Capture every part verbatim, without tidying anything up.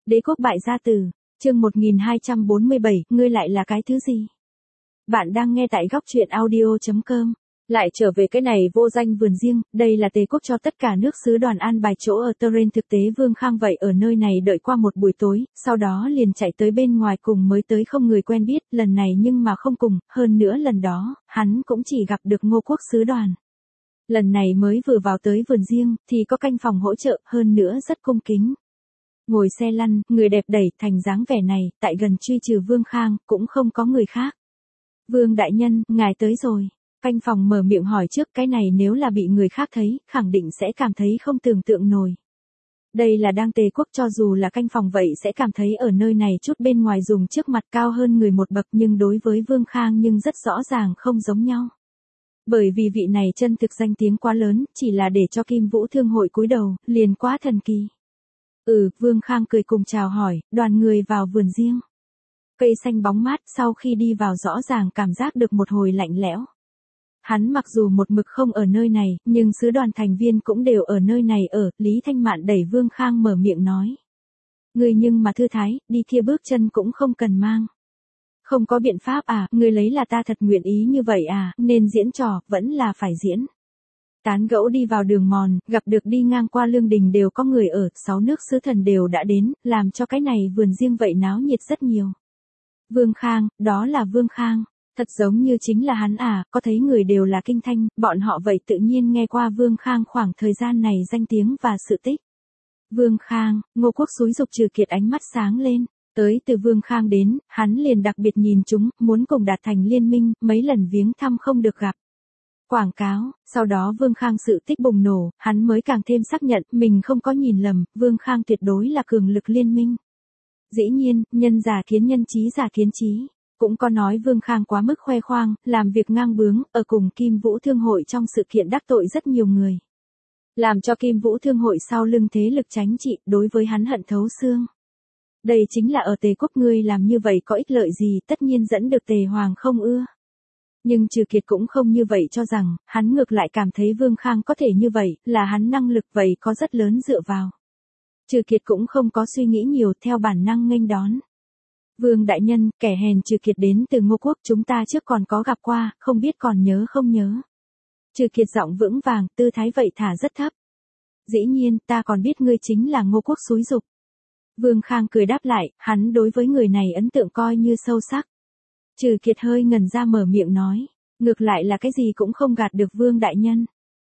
Đế quốc bại gia tử, chương một nghìn hai trăm bốn mươi bảy, ngươi lại là cái thứ gì? Bạn đang nghe tại góc truyện audio chấm com. Lại trở về cái này vô danh vườn riêng, đây là Tề quốc cho tất cả nước sứ đoàn an bài chỗ ở Turin. Thực tế Vương Khang vậy ở nơi này đợi qua một buổi tối, sau đó liền chạy tới bên ngoài cùng mới tới không người quen biết, lần này nhưng mà không cùng, hơn nữa lần đó, hắn cũng chỉ gặp được Ngô quốc sứ đoàn. Lần này mới vừa vào tới vườn riêng, thì có canh phòng hỗ trợ, hơn nữa rất cung kính. Ngồi xe lăn, người đẹp đẩy thành dáng vẻ này, tại gần truy trừ Vương Khang, cũng không có người khác. Vương đại nhân, ngài tới rồi. Canh phòng mở miệng hỏi trước, cái này nếu là bị người khác thấy, khẳng định sẽ cảm thấy không tưởng tượng nổi. Đây là đang Tề quốc, cho dù là canh phòng vậy sẽ cảm thấy ở nơi này chút bên ngoài dùng trước mặt cao hơn người một bậc, nhưng đối với Vương Khang nhưng rất rõ ràng không giống nhau. Bởi vì vị này chân thực danh tiếng quá lớn, chỉ là để cho Kim Vũ Thương hội cúi đầu, liền quá thần kỳ. Ừ, Vương Khang cười cùng chào hỏi, đoàn người vào vườn riêng. Cây xanh bóng mát, sau khi đi vào rõ ràng cảm giác được một hồi lạnh lẽo. Hắn mặc dù một mực không ở nơi này, nhưng sứ đoàn thành viên cũng đều ở nơi này ở, Lý Thanh Mạn đẩy Vương Khang mở miệng nói. Ngươi nhưng mà thư thái, đi kia bước chân cũng không cần mang. Không có biện pháp à, ngươi lấy là ta thật nguyện ý như vậy à, nên diễn trò, vẫn là phải diễn. Tán gẫu đi vào đường mòn, gặp được đi ngang qua lương đình đều có người ở, sáu nước sứ thần đều đã đến, làm cho cái này vườn riêng vậy náo nhiệt rất nhiều. Vương Khang, đó là Vương Khang, thật giống như chính là hắn à, có thấy người đều là kinh thanh, bọn họ vậy tự nhiên nghe qua Vương Khang khoảng thời gian này danh tiếng và sự tích. Vương Khang, Ngô quốc xúi dục Trừ Kiệt ánh mắt sáng lên. Tới từ Vương Khang đến, hắn liền đặc biệt nhìn chúng, muốn cùng đạt thành liên minh, mấy lần viếng thăm không được gặp. Quảng cáo, sau đó Vương Khang sự tích bùng nổ, hắn mới càng thêm xác nhận, mình không có nhìn lầm, Vương Khang tuyệt đối là cường lực liên minh. Dĩ nhiên, nhân giả kiến nhân trí giả kiến trí, cũng có nói Vương Khang quá mức khoe khoang, làm việc ngang bướng, ở cùng Kim Vũ Thương hội trong sự kiện đắc tội rất nhiều người. Làm cho Kim Vũ Thương hội sau lưng thế lực tránh trị, đối với hắn hận thấu xương. Đây chính là ở Tề quốc, ngươi làm như vậy có ích lợi gì, tất nhiên dẫn được Tề Hoàng không ưa. Nhưng Trừ Kiệt cũng không như vậy cho rằng, hắn ngược lại cảm thấy Vương Khang có thể như vậy, là hắn năng lực vậy có rất lớn dựa vào. Trừ Kiệt cũng không có suy nghĩ nhiều, theo bản năng nghênh đón. Vương đại nhân, kẻ hèn Trừ Kiệt đến từ Ngô quốc, chúng ta trước còn có gặp qua, không biết còn nhớ không nhớ. Trừ Kiệt giọng vững vàng, tư thái vậy thả rất thấp. Dĩ nhiên, ta còn biết ngươi chính là Ngô quốc xúi dục. Vương Khang cười đáp lại, hắn đối với người này ấn tượng coi như sâu sắc. Trừ Kiệt hơi ngẩn ra mở miệng nói, ngược lại là cái gì cũng không gạt được Vương đại nhân.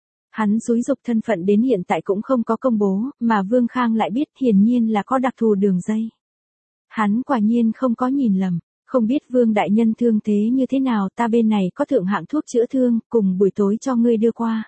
Hắn xúi dục thân phận đến hiện tại cũng không có công bố, mà Vương Khang lại biết hiển nhiên là có đặc thù đường dây. Hắn quả nhiên không có nhìn lầm, không biết Vương đại nhân thương thế như thế nào, ta bên này có thượng hạng thuốc chữa thương, cùng buổi tối cho ngươi đưa qua.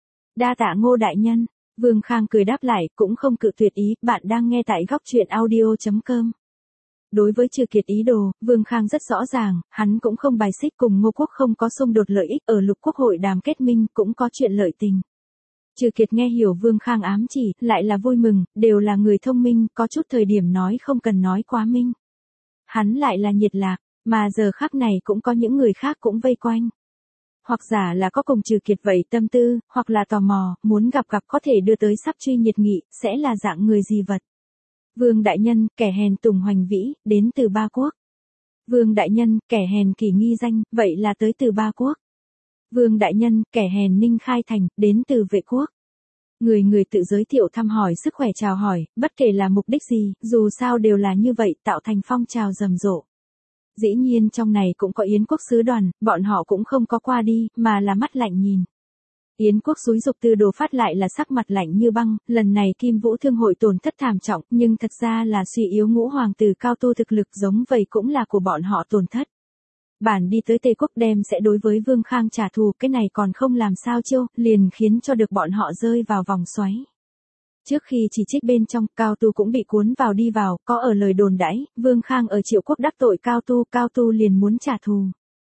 Đa tạ Ngô đại nhân. Vương Khang cười đáp lại, cũng không cự tuyệt ý, bạn đang nghe tại góc truyện audio chấm com. Đối với Trừ Kiệt ý đồ, Vương Khang rất rõ ràng, hắn cũng không bài xích cùng Ngô quốc không có xung đột lợi ích, ở lục quốc hội đàm kết minh, cũng có chuyện lợi tình. Trừ Kiệt nghe hiểu Vương Khang ám chỉ, lại là vui mừng, đều là người thông minh, có chút thời điểm nói không cần nói quá minh. Hắn lại là nhiệt lạc, mà giờ khắc này cũng có những người khác cũng vây quanh. Hoặc giả là có cùng Trừ Kiệt vậy tâm tư, hoặc là tò mò, muốn gặp gặp có thể đưa tới sắp truy nhiệt nghị, sẽ là dạng người gì vật. Vương đại nhân, kẻ hèn Tùng Hoành Vĩ, đến từ Ba Quốc. Vương đại nhân, kẻ hèn Kỳ Nghi Danh, vậy là tới từ Ba Quốc. Vương đại nhân, kẻ hèn Ninh Khai Thành, đến từ Vệ Quốc. Người người tự giới thiệu thăm hỏi sức khỏe chào hỏi, bất kể là mục đích gì, dù sao đều là như vậy, tạo thành phong trào rầm rộ. Dĩ nhiên trong này cũng có Yến quốc sứ đoàn, bọn họ cũng không có qua đi, mà là mắt lạnh nhìn. Yến quốc xúi dục Tư Đồ Phát lại là sắc mặt lạnh như băng, lần này Kim Vũ Thương hội tổn thất thảm trọng, nhưng thật ra là suy yếu ngũ hoàng tử cao tu thực lực giống vậy cũng là của bọn họ tổn thất. Bản đi tới Tề quốc đem sẽ đối với Vương Khang trả thù, cái này còn không làm sao chiêu, liền khiến cho được bọn họ rơi vào vòng xoáy. Trước khi chỉ trích bên trong, Cao Tu cũng bị cuốn vào đi vào, có ở lời đồn đãi, Vương Khang ở Triệu quốc đắc tội Cao Tu, Cao Tu liền muốn trả thù.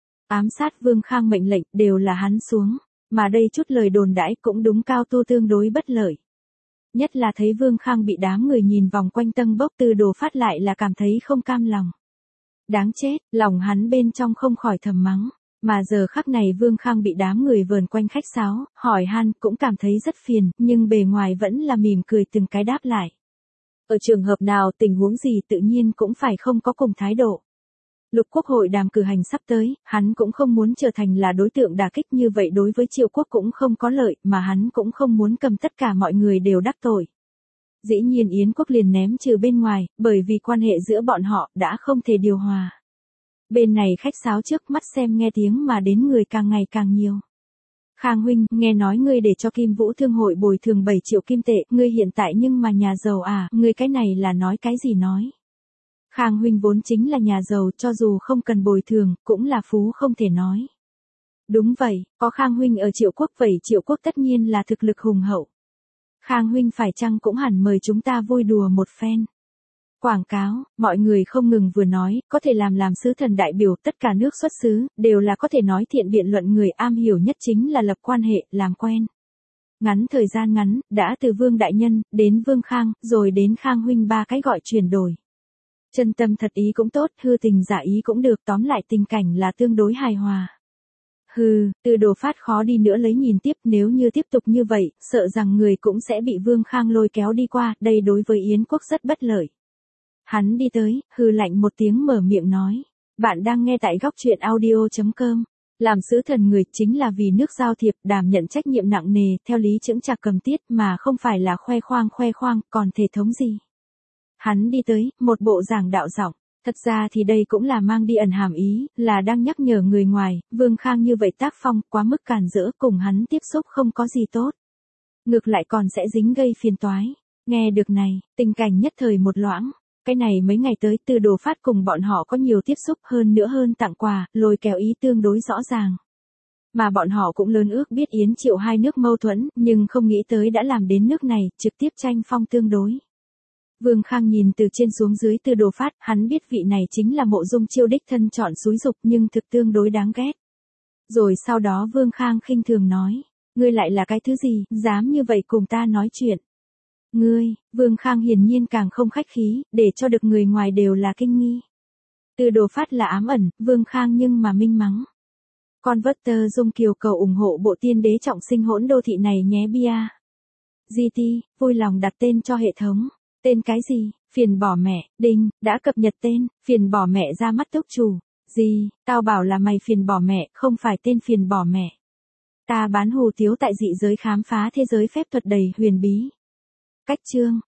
Ám sát Vương Khang mệnh lệnh, đều là hắn xuống, mà đây chút lời đồn đãi cũng đúng Cao Tu tương đối bất lợi. Nhất là thấy Vương Khang bị đám người nhìn vòng quanh tâng bốc, Tư Đồ Phát lại là cảm thấy không cam lòng. Đáng chết, lòng hắn bên trong không khỏi thầm mắng. Mà giờ khắc này Vương Khang bị đám người vờn quanh khách sáo, hỏi han, cũng cảm thấy rất phiền, nhưng bề ngoài vẫn là mỉm cười từng cái đáp lại. Ở trường hợp nào tình huống gì tự nhiên cũng phải không có cùng thái độ. Lục quốc hội đàm cử hành sắp tới, hắn cũng không muốn trở thành là đối tượng đả kích như vậy đối với Triệu quốc cũng không có lợi mà hắn cũng không muốn cầm tất cả mọi người đều đắc tội. Dĩ nhiên Yến quốc liền ném trừ bên ngoài, bởi vì quan hệ giữa bọn họ đã không thể điều hòa. Bên này khách sáo trước mắt xem nghe tiếng mà đến người càng ngày càng nhiều. Khang huynh, nghe nói ngươi để cho Kim Vũ Thương hội bồi thường bảy triệu kim tệ, ngươi hiện tại nhưng mà nhà giàu à, ngươi cái này là nói cái gì nói. Khang huynh vốn chính là nhà giàu, cho dù không cần bồi thường, cũng là phú không thể nói. Đúng vậy, có Khang huynh ở Triệu quốc vậy Triệu quốc tất nhiên là thực lực hùng hậu. Khang huynh phải chăng cũng hẳn mời chúng ta vui đùa một phen. Quảng cáo, mọi người không ngừng vừa nói, có thể làm làm sứ thần đại biểu tất cả nước xuất xứ, đều là có thể nói thiện biện luận người am hiểu nhất chính là lập quan hệ, làm quen. Ngắn thời gian ngắn, đã từ Vương Đại Nhân, đến Vương Khang, rồi đến Khang huynh ba cái gọi chuyển đổi. Chân tâm thật ý cũng tốt, hư tình giả ý cũng được, tóm lại tình cảnh là tương đối hài hòa. Hừ, Từ Đồ Phát khó đi nữa lấy nhìn tiếp, nếu như tiếp tục như vậy, sợ rằng người cũng sẽ bị Vương Khang lôi kéo đi qua, đây đối với Yến quốc rất bất lợi. Hắn đi tới, hừ lạnh một tiếng mở miệng nói, bạn đang nghe tại góc truyện audio chấm com. Làm sứ thần người chính là vì nước giao thiệp, đảm nhận trách nhiệm nặng nề, theo lý chững chạc cầm tiết mà không phải là khoe khoang khoe khoang, còn thể thống gì. Hắn đi tới, một bộ giảng đạo giọng, thật ra thì đây cũng là mang đi ẩn hàm ý, là đang nhắc nhở người ngoài, Vương Khang như vậy tác phong, quá mức càn rỡ, cùng hắn tiếp xúc không có gì tốt. Ngược lại còn sẽ dính gây phiền toái. Nghe được này, tình cảnh nhất thời một loãng. Cái này mấy ngày tới Từ Đồ Phát cùng bọn họ có nhiều tiếp xúc hơn nữa hơn tặng quà, lôi kéo ý tương đối rõ ràng. Mà bọn họ cũng lớn ước biết Yến Triệu hai nước mâu thuẫn, nhưng không nghĩ tới đã làm đến nước này, trực tiếp tranh phong tương đối. Vương Khang nhìn từ trên xuống dưới Từ Đồ Phát, hắn biết vị này chính là Mộ Dung Chiêu đích thân chọn xúi dục nhưng thực tương đối đáng ghét. Rồi sau đó Vương Khang khinh thường nói, ngươi lại là cái thứ gì, dám như vậy cùng ta nói chuyện. Ngươi, Vương Khang hiển nhiên càng không khách khí, để cho được người ngoài đều là kinh nghi. Từ Đồ Phát là ám ẩn, Vương Khang nhưng mà minh mắng. Con vất tơ Dung Kiều cầu ủng hộ bộ tiên đế trọng sinh hỗn đô thị này nhé bia. giê tê, vui lòng đặt tên cho hệ thống. Tên cái gì? Phiền bỏ mẹ, đinh, đã cập nhật tên, phiền bỏ mẹ ra mắt túc chủ. Gì, tao bảo là mày phiền bỏ mẹ, không phải tên phiền bỏ mẹ. Ta bán hù tiếu tại dị giới khám phá thế giới phép thuật đầy huyền bí. Cách chương